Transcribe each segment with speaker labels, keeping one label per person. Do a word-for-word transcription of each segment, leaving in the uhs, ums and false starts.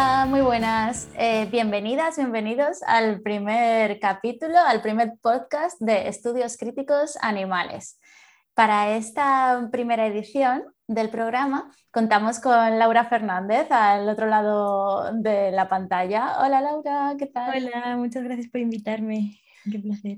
Speaker 1: Hola, muy buenas. Eh, bienvenidas, bienvenidos al primer capítulo, al primer podcast de Estudios Críticos Animales. Para esta primera edición del programa contamos con Laura Fernández al otro lado de la pantalla. Hola Laura, ¿qué tal?
Speaker 2: Hola, muchas gracias por invitarme. Qué placer.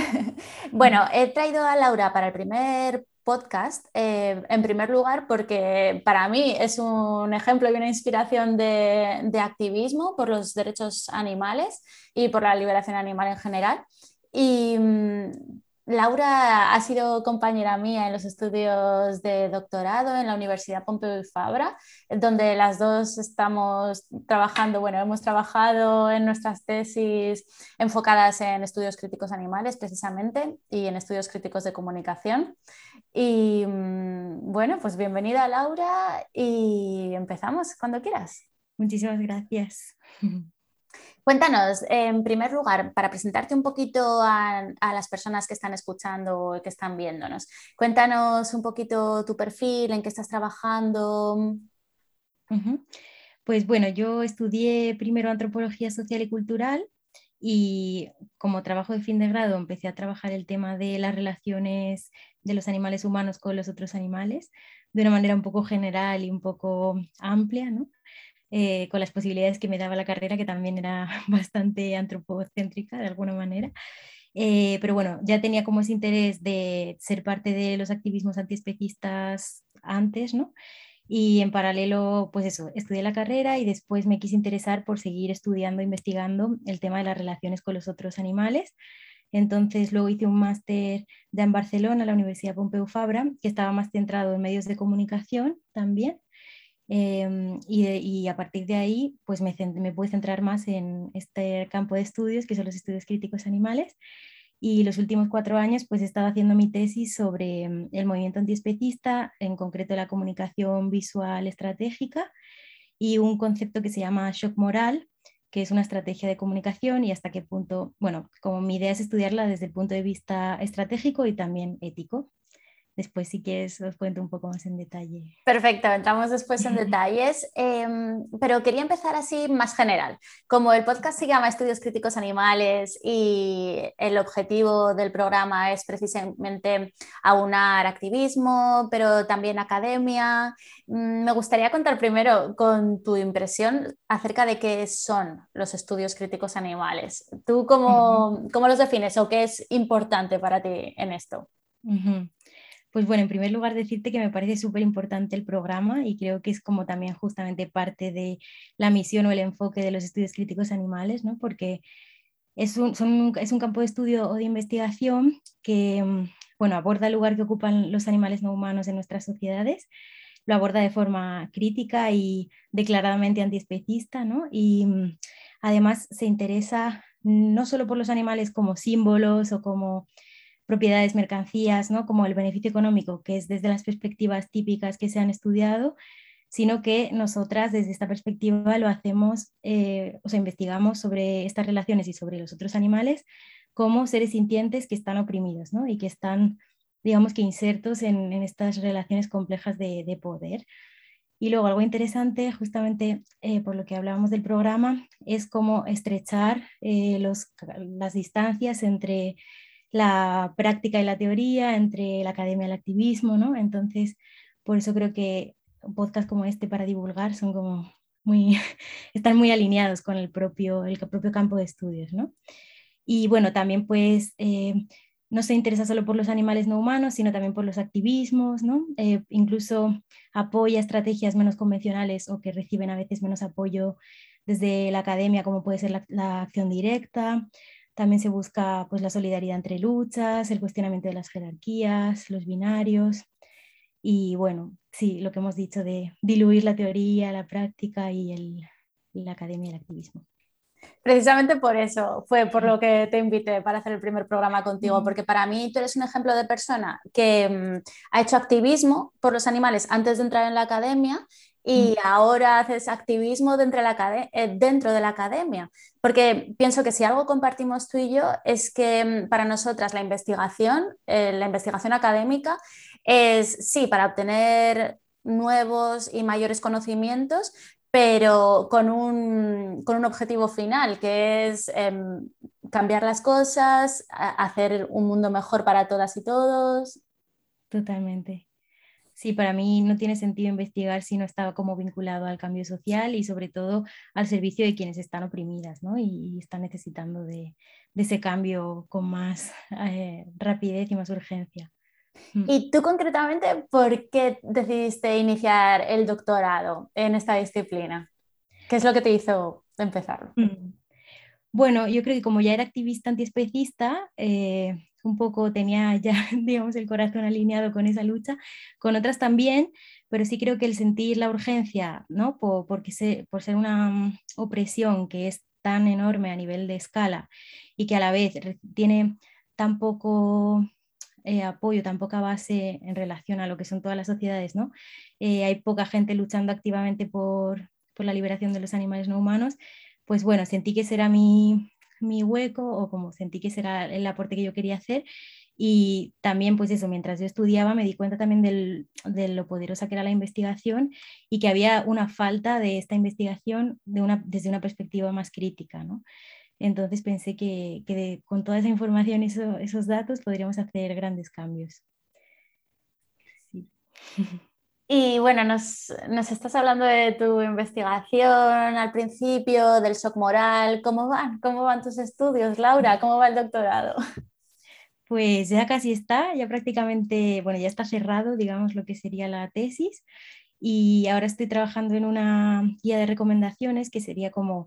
Speaker 1: Bueno, he traído a Laura para el primer podcast, eh, en primer lugar, porque para mí es un ejemplo y una inspiración de, de activismo por los derechos animales y por la liberación animal en general. Y mm, Laura ha sido compañera mía en los estudios de doctorado en la Universidad Pompeu Fabra, donde las dos estamos trabajando, bueno, hemos trabajado en nuestras tesis enfocadas en estudios críticos animales precisamente y en estudios críticos de comunicación. Y mm, bueno, pues bienvenida Laura y empezamos cuando quieras.
Speaker 2: Muchísimas gracias.
Speaker 1: Cuéntanos, en primer lugar, para presentarte un poquito a, a las personas que están escuchando y que están viéndonos, cuéntanos un poquito tu perfil, en qué estás trabajando.
Speaker 2: Ujú. Pues bueno, yo estudié primero antropología social y cultural y como trabajo de fin de grado empecé a trabajar el tema de las relaciones de los animales humanos con los otros animales de una manera un poco general y un poco amplia, ¿no? Eh, con las posibilidades que me daba la carrera, que también era bastante antropocéntrica de alguna manera. Eh, pero bueno, ya tenía como ese interés de ser parte de los activismos antiespecistas antes, ¿no? Y en paralelo, pues eso, estudié la carrera y después me quise interesar por seguir estudiando, investigando el tema de las relaciones con los otros animales. Entonces luego hice un máster ya en Barcelona, en la Universidad Pompeu Fabra, que estaba más centrado en medios de comunicación también. Eh, y, de, y, a partir de ahí, pues me, me pude centrar más en este campo de estudios, que son los estudios críticos animales. Y los últimos cuatro años, pues he estado haciendo mi tesis sobre mm, el movimiento antiespecista, en concreto la comunicación visual estratégica y un concepto que se llama shock moral, que es una estrategia de comunicación y hasta qué punto, bueno, como mi idea es estudiarla desde el punto de vista estratégico y también ético. Después, si quieres, os cuento un poco más en detalle.
Speaker 1: Perfecto, entramos después en detalles, eh, pero quería empezar así más general. Como el podcast se llama Estudios Críticos Animales y el objetivo del programa es precisamente aunar activismo, pero también academia, mm, me gustaría contar primero con tu impresión acerca de qué son los estudios críticos animales. ¿Tú cómo, cómo los defines o qué es importante para ti en esto?
Speaker 2: Ujú. Pues bueno, en primer lugar decirte que me parece súper importante el programa y creo que es como también justamente parte de la misión o el enfoque de los estudios críticos animales, ¿no? Porque es un, son un- es un campo de estudio o de investigación que, mm, bueno, aborda el lugar que ocupan los animales no humanos en nuestras sociedades, lo aborda de forma crítica y declaradamente antiespecista, ¿no? Y mm, además se interesa no solo por los animales como símbolos o como propiedades, mercancías, ¿no? Como el beneficio económico, que es desde las perspectivas típicas que se han estudiado, sino que nosotras desde esta perspectiva lo hacemos, eh, o sea, investigamos sobre estas relaciones y sobre los otros animales como seres sintientes que están oprimidos, ¿no? Y que están, digamos que insertos en, en estas relaciones complejas de, de, poder. Y luego algo interesante, justamente eh, por lo que hablábamos del programa, es cómo estrechar eh, los, las distancias entre la práctica y la teoría, entre la academia y el activismo, ¿no? Entonces, por eso creo que un podcast como este para divulgar son como muy, están muy alineados con el propio, el propio campo de estudios, ¿no? Y bueno, también pues eh, no se interesa solo por los animales no humanos, sino también por los activismos, ¿no? Eh, incluso apoya estrategias menos convencionales o que reciben a veces menos apoyo desde la academia, como puede ser la, la acción directa. También se busca pues, la solidaridad entre luchas, el cuestionamiento de las jerarquías, los binarios y bueno, sí, lo que hemos dicho de diluir la teoría, la práctica y el, la academia y el activismo.
Speaker 1: Precisamente por eso fue por lo que te invité para hacer el primer programa contigo, porque para mí tú eres un ejemplo de persona que mm, ha hecho activismo por los animales antes de entrar en la academia y ahora haces activismo dentro de la, acade- eh, dentro de la academia, porque pienso que si algo compartimos tú y yo es que mm, para nosotras la investigación, eh, la investigación académica es, sí, para obtener nuevos y mayores conocimientos, pero con un, con un objetivo final, que es em, cambiar las cosas, a- hacer un mundo mejor para todas y todos.
Speaker 2: Totalmente. Sí, para mí no tiene sentido investigar si no estaba como vinculado al cambio social y sobre todo al servicio de quienes están oprimidas, ¿no? Y, y están necesitando de, de ese cambio con más eh, rapidez y más urgencia. Mm.
Speaker 1: ¿Y tú concretamente por qué decidiste iniciar el doctorado en esta disciplina? ¿Qué es lo que te hizo empezarlo?
Speaker 2: Mm. Bueno, yo creo que como ya era activista antiespecista, eh, un poco tenía ya, digamos, el corazón alineado con esa lucha, con otras también, pero sí creo que el sentir la urgencia, ¿no? Por, porque se- por ser una mm, opresión que es tan enorme a nivel de escala y que a la vez re- tiene tan poco eh, apoyo, tan poca base en relación a lo que son todas las sociedades, ¿no? Eh, hay poca gente luchando activamente por, por la liberación de los animales no humanos, pues bueno, sentí que ese era mi, mi hueco o como sentí que ese era el aporte que yo quería hacer. Y también, pues eso, mientras yo estudiaba me di cuenta también del, de lo poderosa que era la investigación y que había una falta de esta investigación de una, desde una perspectiva más crítica, ¿no? Entonces pensé que, que de- con toda esa información y eso- esos datos podríamos hacer grandes cambios. Sí.
Speaker 1: Y bueno, nos, nos estás hablando de tu investigación al principio, del shock moral. ¿Cómo van? ¿Cómo van tus estudios, Laura? ¿Cómo va el doctorado?
Speaker 2: Pues ya casi está, ya prácticamente, bueno, ya está cerrado, digamos, lo que sería la tesis. Y ahora estoy trabajando en una guía de recomendaciones que sería como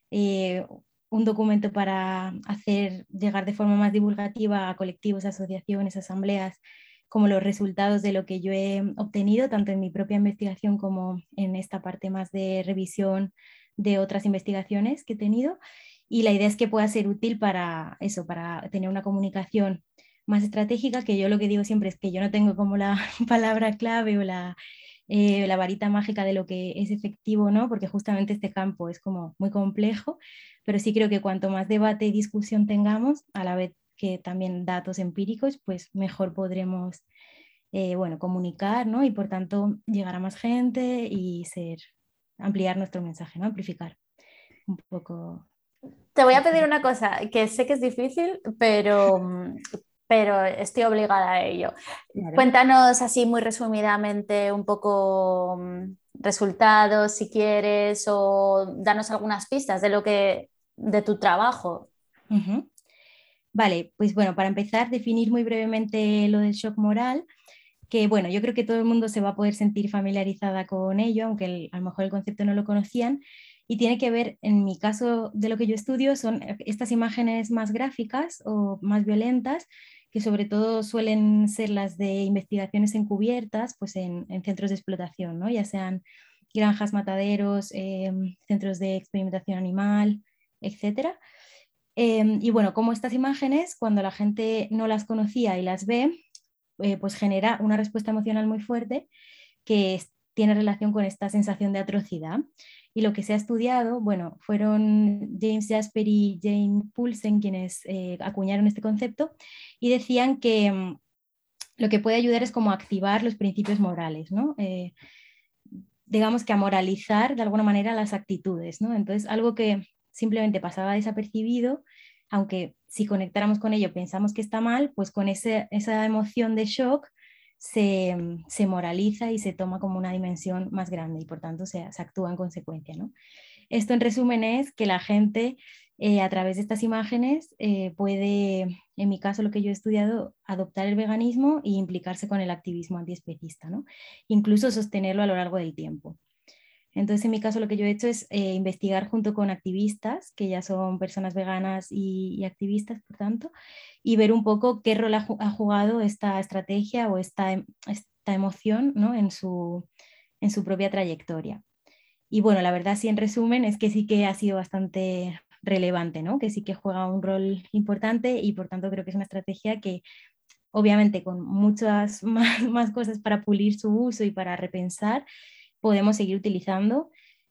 Speaker 2: eh, un documento para hacer llegar de forma más divulgativa a colectivos, asociaciones, asambleas, como los resultados de lo que yo he obtenido, tanto en mi propia investigación como en esta parte más de revisión de otras investigaciones que he tenido. Y la idea es que pueda ser útil para eso, para tener una comunicación más estratégica, que yo lo que digo siempre es que yo no tengo como la palabra clave o la eh, la varita mágica de lo que es efectivo o no, porque justamente este campo es como muy complejo, pero sí creo que cuanto más debate y discusión tengamos, a la vez que también datos empíricos, pues mejor podremos, eh, bueno, comunicar, ¿no? Y por tanto llegar a más gente y ser, ampliar nuestro mensaje, ¿no? Amplificar un poco.
Speaker 1: Te voy a
Speaker 2: Sí,
Speaker 1: pedir
Speaker 2: sí.
Speaker 1: una cosa que sé que es difícil, pero, mm, pero estoy obligada a ello.
Speaker 2: Claro.
Speaker 1: Cuéntanos así muy resumidamente un poco mm, resultados, si quieres, o danos algunas pistas de lo que de tu trabajo.
Speaker 2: Ujú. Vale, pues bueno, para empezar, definir muy brevemente lo del shock moral, que bueno, yo creo que todo el mundo se va a poder sentir familiarizada con ello, aunque el- a lo mejor el concepto no lo conocían, y tiene que ver, en mi caso de lo que yo estudio, son estas imágenes más gráficas o más violentas, que sobre todo suelen ser las de investigaciones encubiertas, pues en, en centros de explotación, ¿no? Ya sean granjas, mataderos, eh, centros de experimentación animal, etcétera. Eh, y bueno, como estas imágenes, cuando la gente no las conocía y las ve, eh, pues genera una respuesta emocional muy fuerte que es- tiene relación con esta sensación de atrocidad. Y lo que se ha estudiado, bueno, fueron James Jasper y Jane Poulsen quienes eh, acuñaron este concepto y decían que mm, lo que puede ayudar es como activar los principios morales, ¿no? Eh, digamos que a moralizar de alguna manera las actitudes, ¿no? Entonces, algo que simplemente pasaba desapercibido, aunque si conectáramos con ello pensamos que está mal, pues con ese, esa emoción de shock se, se, moraliza y se toma como una dimensión más grande y por tanto se, se actúa en consecuencia, ¿no? Esto en resumen es que la gente eh, a través de estas imágenes eh, puede, en mi caso lo que yo he estudiado, adoptar el veganismo e implicarse con el activismo antiespecista, ¿no? Incluso sostenerlo a lo largo del tiempo. Entonces, en mi caso, lo que yo he hecho es eh, investigar junto con activistas, que ya son personas veganas y, y activistas, por tanto, y ver un poco qué rol ha, ha jugado esta estrategia o esta, esta emoción, ¿no? en, su, en su propia trayectoria. Y bueno, la verdad, sí, en resumen, es que sí que ha sido bastante relevante, ¿no? Que sí que juega un rol importante y por tanto creo que es una estrategia que obviamente con muchas más, más cosas para pulir su uso y para repensar, podemos seguir utilizando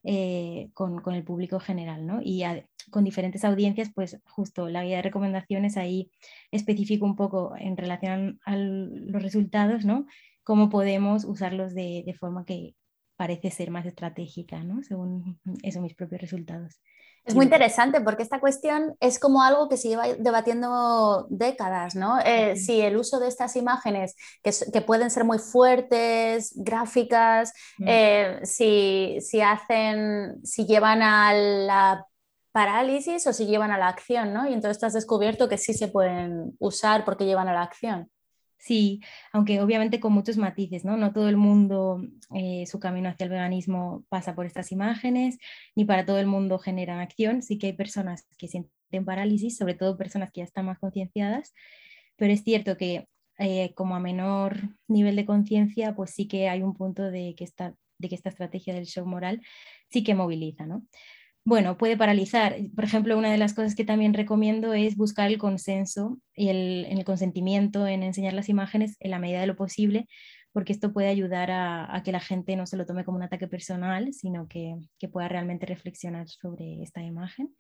Speaker 2: eh, con, con, el público general, ¿no? Y a, con diferentes audiencias, pues justo la guía de recomendaciones ahí especifico un poco en relación a los resultados, ¿no? Cómo podemos usarlos de, de forma que parece ser más estratégica, ¿no? Según eso, mis propios resultados.
Speaker 1: Es muy interesante porque esta cuestión es como algo que se lleva debatiendo décadas, ¿no? Eh, si el uso de estas imágenes, que, que pueden ser muy fuertes, gráficas, eh, si, si hacen, si llevan a la parálisis o si llevan a la acción, ¿no? Y entonces tú has descubierto que sí se pueden usar porque llevan a la acción.
Speaker 2: Sí, aunque obviamente con muchos matices, ¿no? No todo el mundo, eh, su camino hacia el veganismo pasa por estas imágenes, ni para todo el mundo generan acción. Sí que hay personas que sienten parálisis, sobre todo personas que ya están más concienciadas, pero es cierto que eh, como a menor nivel de conciencia, pues sí que hay un punto de que, esta, de que esta estrategia del shock moral sí que moviliza, ¿no? Bueno, puede paralizar. Por ejemplo, una de las cosas que también recomiendo es buscar el consenso y el, en el consentimiento en enseñar las imágenes en la medida de lo posible, porque esto puede ayudar a, a que la gente no se lo tome como un ataque personal, sino que, que pueda realmente reflexionar sobre esta imagen.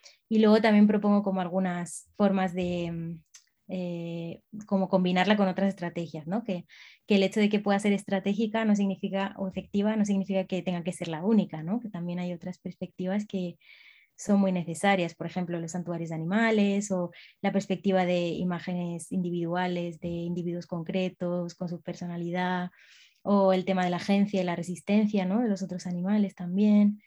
Speaker 2: Y luego también propongo como algunas formas de, eh, como combinarla con otras estrategias, ¿no? Que, que el hecho de que pueda ser estratégica no significa, o efectiva no significa que tenga que ser la única, ¿no? Que también hay otras perspectivas que son muy necesarias, por ejemplo, los santuarios de animales o la perspectiva de imágenes individuales, de individuos concretos, con su personalidad, o el tema de la agencia y la resistencia, ¿no? De los otros animales también,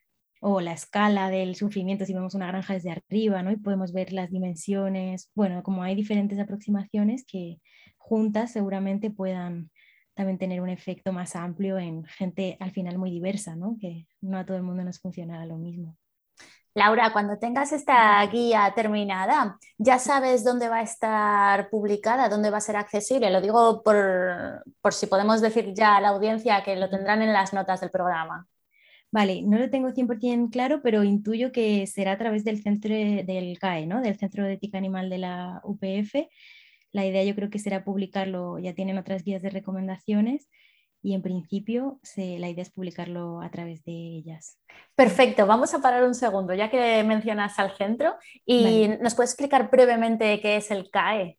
Speaker 2: o la escala del sufrimiento si vemos una granja desde arriba, ¿no? Y podemos ver las dimensiones. Bueno, como hay diferentes aproximaciones que juntas seguramente puedan también tener un efecto más amplio en gente al final muy diversa, ¿no? Que no a todo el mundo nos funcionará lo mismo.
Speaker 1: Laura, cuando tengas esta guía terminada, ¿ya sabes dónde va a estar publicada, dónde va a ser accesible? Lo digo por, por si podemos decir ya a la audiencia que lo tendrán en las notas del programa.
Speaker 2: Vale, no lo tengo cien por ciento claro, pero intuyo que será a través del centro del C A E, ¿no? Del Centro de Ética Animal de la U P F. La idea yo creo que será publicarlo, ya tienen otras guías de recomendaciones y en principio se, la idea es publicarlo a través de ellas.
Speaker 1: Perfecto, vamos a parar un segundo, ya que mencionas al centro, y
Speaker 2: Vale.
Speaker 1: ¿nos puedes explicar brevemente qué es el C A E?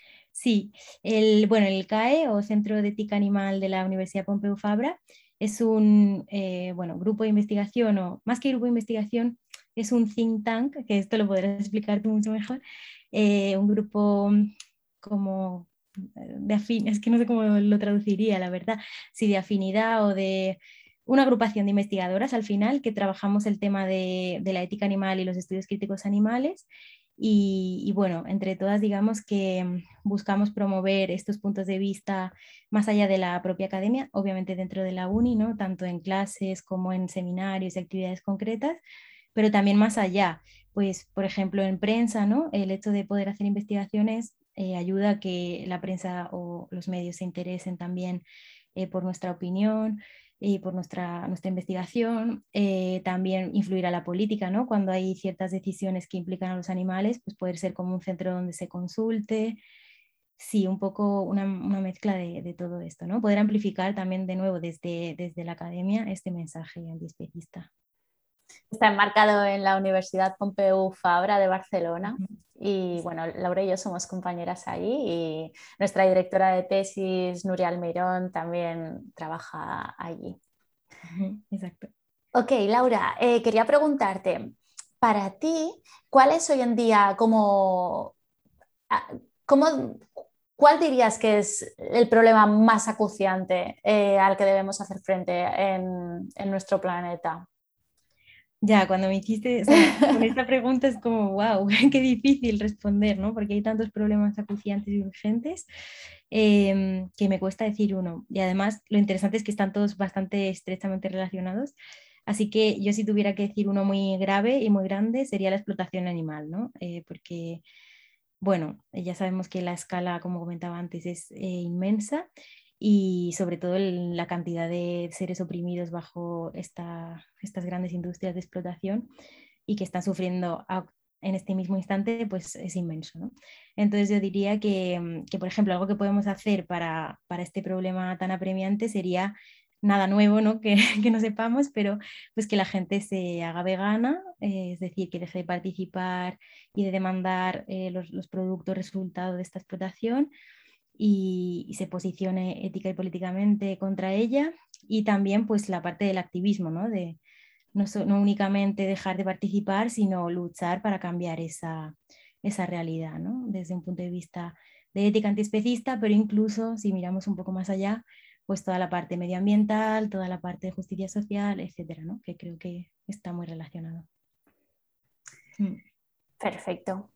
Speaker 2: Sí, el, bueno, el C A E o Centro de Ética Animal de la Universidad Pompeu Fabra es un eh, bueno, grupo de investigación, o más que grupo de investigación, es un think tank, que esto lo podrás explicar tú mucho mejor, eh, un grupo como de afín, es que no sé cómo lo traduciría, la verdad, si de afinidad o de una agrupación de investigadoras al final que trabajamos el tema de, de la ética animal y los estudios críticos animales. Y, y, bueno, entre todas, digamos que buscamos promover estos puntos de vista más allá de la propia academia, obviamente dentro de la uni, ¿no? Tanto en clases como en seminarios y actividades concretas, pero también más allá, pues por ejemplo en prensa, ¿no? El hecho de poder hacer investigaciones eh, ayuda a que la prensa o los medios se interesen también eh, por nuestra opinión y por nuestra, nuestra investigación. Eh, también influir a la política, ¿no? Cuando hay ciertas decisiones que implican a los animales, pues poder ser como un centro donde se consulte. Sí, un poco una, una mezcla de, de, todo esto, ¿no? Poder amplificar también de nuevo desde, desde la academia este mensaje antiespecista.
Speaker 1: Está enmarcado en la Universidad Pompeu Fabra de Barcelona.
Speaker 2: Uh-huh.
Speaker 1: Y bueno, Laura y yo somos compañeras allí y nuestra directora de tesis, Nuria Almeirón, también trabaja allí.
Speaker 2: Uh-huh. Exacto.
Speaker 1: Ok, Laura, eh, quería preguntarte, para ti, ¿cuál es hoy en día como, como cuál dirías que es el problema más acuciante eh, al que debemos hacer frente en, en nuestro planeta?
Speaker 2: Ya, cuando me hiciste, o sea, con esta pregunta es como, wow, qué difícil responder, ¿no? Porque hay tantos problemas acuciantes y urgentes eh, que me cuesta decir uno. Y además, lo interesante es que están todos bastante estrechamente relacionados. Así que yo si tuviera que decir uno muy grave y muy grande sería la explotación animal, ¿no? Eh, porque, bueno, ya sabemos que la escala, como comentaba antes, es eh, inmensa y sobre todo el, la cantidad de seres oprimidos bajo esta, estas grandes industrias de explotación y que están sufriendo a, en este mismo instante, pues es inmenso, ¿no? Entonces yo diría que, que, por ejemplo, algo que podemos hacer para, para este problema tan apremiante sería nada nuevo, ¿no? Que, que no sepamos, pero pues que la gente se haga vegana, eh, es decir, que deje de participar y de demandar eh, los, los productos resultado de esta explotación y, y se posicione ética y políticamente contra ella, y también pues la parte del activismo, ¿no? De no, so, no únicamente dejar de participar, sino luchar para cambiar esa, esa realidad, ¿no? Desde un punto de vista de ética antiespecista, pero incluso si miramos un poco más allá, pues toda la parte medioambiental, toda la parte de justicia social, etcétera, ¿no? Que creo que está muy relacionado. Mm.
Speaker 1: Perfecto.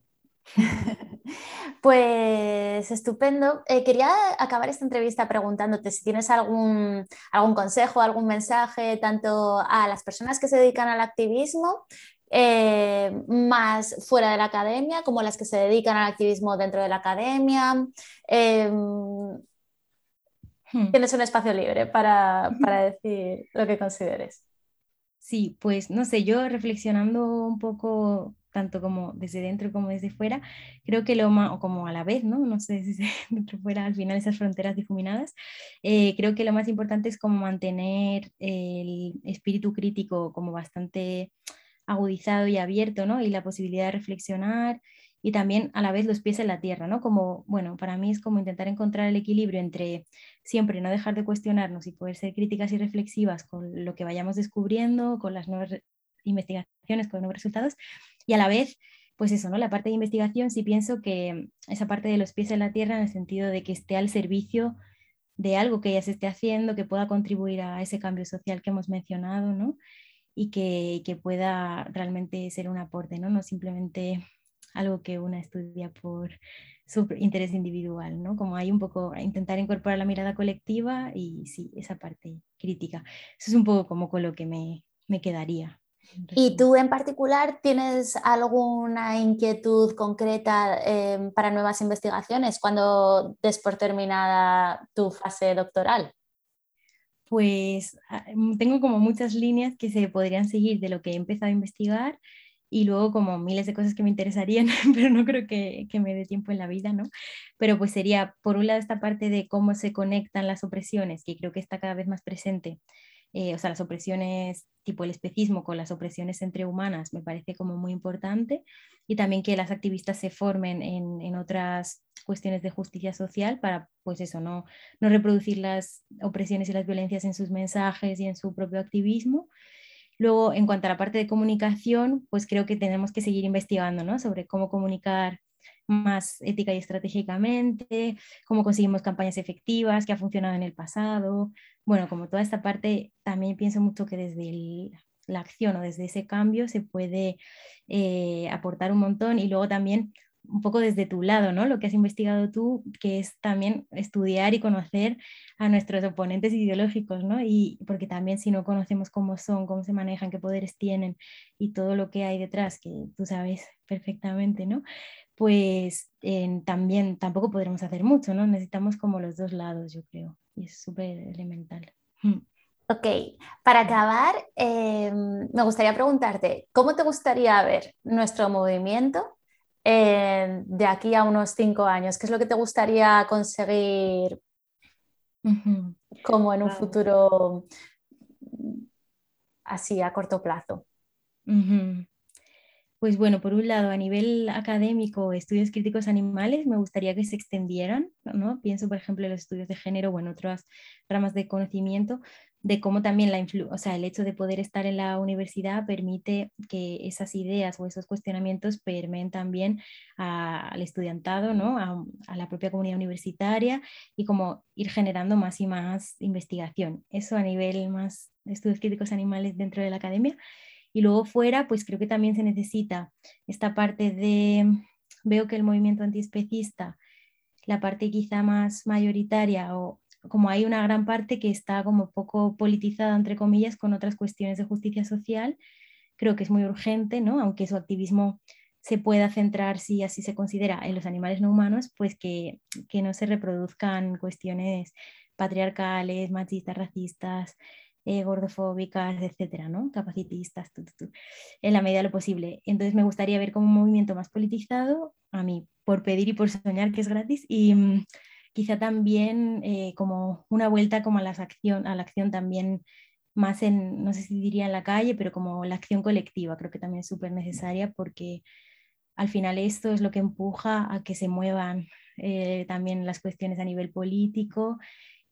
Speaker 1: Pues estupendo. Eh, quería acabar esta entrevista preguntándote si tienes algún, algún consejo, algún mensaje, tanto a las personas que se dedican al activismo, eh, más fuera de la academia, como las que se dedican al activismo dentro de la academia. Eh,
Speaker 2: Hmm.
Speaker 1: Tienes un espacio libre para, para decir lo que consideres.
Speaker 2: Sí, pues no sé, yo reflexionando un poco, tanto como desde dentro como desde fuera, creo que lo más, o como a la vez, ¿no? No sé si se dentro fuera al final esas fronteras difuminadas, eh, creo que lo más importante es como mantener el espíritu crítico como bastante agudizado y abierto, ¿no? Y la posibilidad de reflexionar y también a la vez los pies en la tierra, ¿no? Como, bueno, para mí es como intentar encontrar el equilibrio entre siempre no dejar de cuestionarnos y poder ser críticas y reflexivas con lo que vayamos descubriendo, con las nuevas investigaciones, con nuevos resultados, y a la vez, pues eso, ¿no? La parte de investigación sí pienso que esa parte de los pies en la tierra en el sentido de que esté al servicio de algo que ya se esté haciendo, que pueda contribuir a ese cambio social que hemos mencionado, ¿no? Y que, que pueda realmente ser un aporte, ¿no? No simplemente algo que una estudia por su interés individual, ¿no? Como hay un poco intentar incorporar la mirada colectiva y sí, esa parte crítica. Eso es un poco como con lo que me, me quedaría.
Speaker 1: ¿Y tú en particular tienes alguna inquietud concreta eh, para nuevas investigaciones cuando des por terminada tu fase doctoral?
Speaker 2: Pues tengo como muchas líneas que se podrían seguir de lo que he empezado a investigar y luego como miles de cosas que me interesarían, pero no creo que, que me dé tiempo en la vida, ¿no? Pero pues sería, por un lado, esta parte de cómo se conectan las opresiones, que creo que está cada vez más presente, eh, o sea, las opresiones tipo el especismo con las opresiones entre humanas me parece como muy importante y también que las activistas se formen en, en otras cuestiones de justicia social para, pues eso, no, no reproducir las opresiones y las violencias en sus mensajes y en su propio activismo. Luego, en cuanto a la parte de comunicación, pues creo que tenemos que seguir investigando, ¿no? Sobre cómo comunicar más ética y estratégicamente, cómo conseguimos campañas efectivas, qué ha funcionado en el pasado. Bueno, como toda esta parte, también pienso mucho que desde el, la acción o desde ese cambio se puede eh, aportar un montón y luego también un poco desde tu lado, ¿no? Lo que has investigado tú, que es también estudiar y conocer a nuestros oponentes ideológicos, ¿no? Y porque también si no conocemos cómo son, cómo se manejan, qué poderes tienen y todo lo que hay detrás, que tú sabes perfectamente, ¿no? Pues eh, también tampoco podremos hacer mucho, ¿no? Necesitamos como los dos lados, yo creo, y es súper elemental.
Speaker 1: Ok, para acabar, eh, me gustaría preguntarte, ¿cómo te gustaría ver nuestro movimiento eh, de aquí a unos cinco años? ¿Qué es lo que te gustaría conseguir
Speaker 2: Uh-huh.
Speaker 1: como en un
Speaker 2: Wow.
Speaker 1: futuro así a corto plazo?
Speaker 2: Uh-huh. Pues bueno, por un lado, a nivel académico, estudios críticos animales, me gustaría que se extendieran, ¿no? Pienso, por ejemplo, en los estudios de género o en otras ramas de conocimiento, de cómo también la influ o sea, el hecho de poder estar en la universidad permite que esas ideas o esos cuestionamientos permeen también a, al estudiantado, ¿no? A, a la propia comunidad universitaria y como ir generando más y más investigación. Eso a nivel más de estudios críticos animales dentro de la academia. Y luego fuera, pues creo que también se necesita esta parte de, veo que el movimiento antiespecista, la parte quizá más mayoritaria o como hay una gran parte que está como poco politizada, entre comillas, con otras cuestiones de justicia social, creo que es muy urgente, ¿no? Aunque su activismo se pueda centrar, si así se considera, en los animales no humanos, pues que, que no se reproduzcan cuestiones patriarcales, machistas, racistas, eh, gordofóbicas, etcétera, ¿no? Capacitistas, tu, tu, tu, en la medida de lo posible. Entonces me gustaría ver como un movimiento más politizado, a mí, por pedir y por soñar, que es gratis, y mm, quizá también eh, como una vuelta como a, las acción, a la acción también más en, no sé si diría en la calle, pero como la acción colectiva, creo que también es súper necesaria porque al final esto es lo que empuja a que se muevan eh, también las cuestiones a nivel político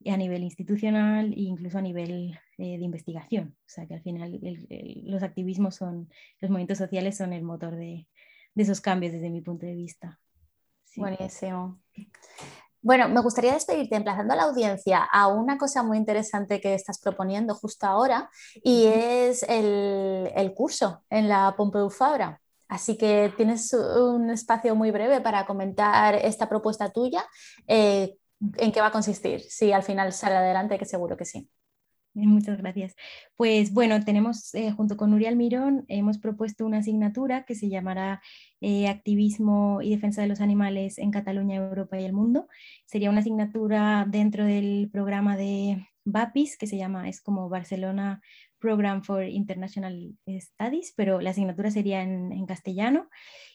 Speaker 2: a nivel institucional e incluso a nivel eh, de investigación. O sea que al final el, el, los activismos son, los movimientos sociales son el motor de, de esos cambios desde mi punto de vista. Sí.
Speaker 1: Buenísimo. Bueno, me gustaría despedirte emplazando a la audiencia a una cosa muy interesante que estás proponiendo justo ahora y es el, el curso en la Pompeu Fabra. Así que tienes un espacio muy breve para comentar esta propuesta tuya. Eh, ¿En qué va a consistir? Si al final sale adelante, que seguro que sí.
Speaker 2: Muchas gracias. Pues bueno, tenemos eh, junto con Nuria Almirón, hemos propuesto una asignatura que se llamará eh, Activismo y Defensa de los Animales en Cataluña, Europa y el Mundo. Sería una asignatura dentro del programa de BAPIS, que se llama, es como Barcelona Program for International Studies, pero la asignatura sería en, en castellano.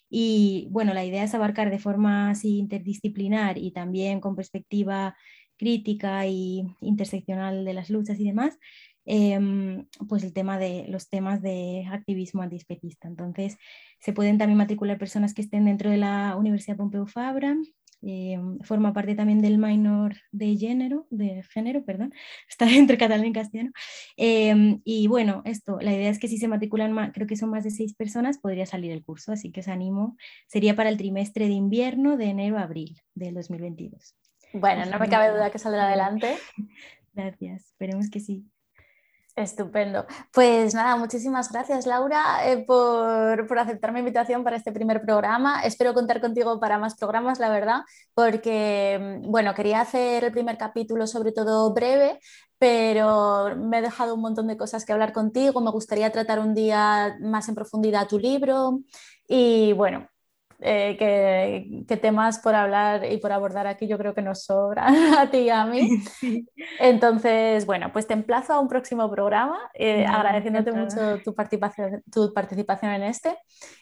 Speaker 2: Y bueno, la idea es abarcar de forma así interdisciplinar y también con perspectiva crítica y interseccional de las luchas y demás, eh, pues el tema de, los temas de activismo antiespecista. Entonces, se pueden también matricular personas que estén dentro de la Universidad Pompeu Fabra. Eh, forma parte también del minor de género, de género, perdón, está entre catalán y castellano. Eh, y bueno, esto, la idea es que si se matriculan más, creo que son más de seis personas, podría salir el curso, así que os animo. Sería para el trimestre de invierno de enero a abril del dos mil veintidós.
Speaker 1: Bueno, no me cabe duda que saldrá adelante.
Speaker 2: Gracias, esperemos que sí.
Speaker 1: Estupendo. Pues nada, muchísimas gracias, Laura, eh, por, por aceptar mi invitación para este primer programa. Espero contar contigo para más programas, la verdad, porque, bueno, quería hacer el primer capítulo sobre todo breve, pero me he dejado un montón de cosas que hablar contigo. Me gustaría tratar un día más en profundidad tu libro y, bueno, Eh, que, que temas por hablar y por abordar aquí yo creo que nos sobran a ti y a mí.
Speaker 2: Sí.
Speaker 1: Entonces, bueno, pues te emplazo a un próximo programa, eh,
Speaker 2: Vale,
Speaker 1: agradeciéndote
Speaker 2: encantada.
Speaker 1: mucho tu participación, tu participación en este.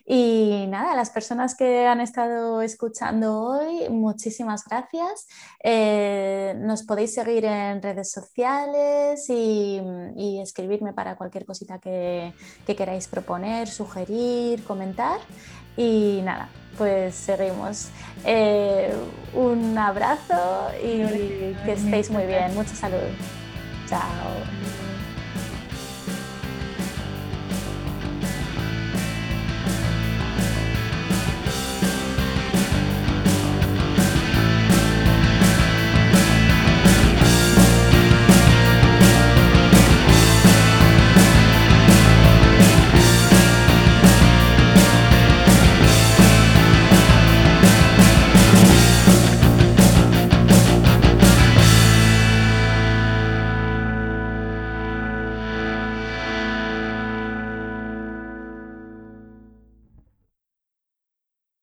Speaker 1: Y nada, a las personas que han estado escuchando hoy, muchísimas gracias. Eh, nos podéis seguir en redes sociales y, y escribirme para cualquier cosita que, que queráis proponer, sugerir, comentar. Y nada, pues seguimos. Eh, un abrazo y que estéis muy bien. Mucha salud. Chao.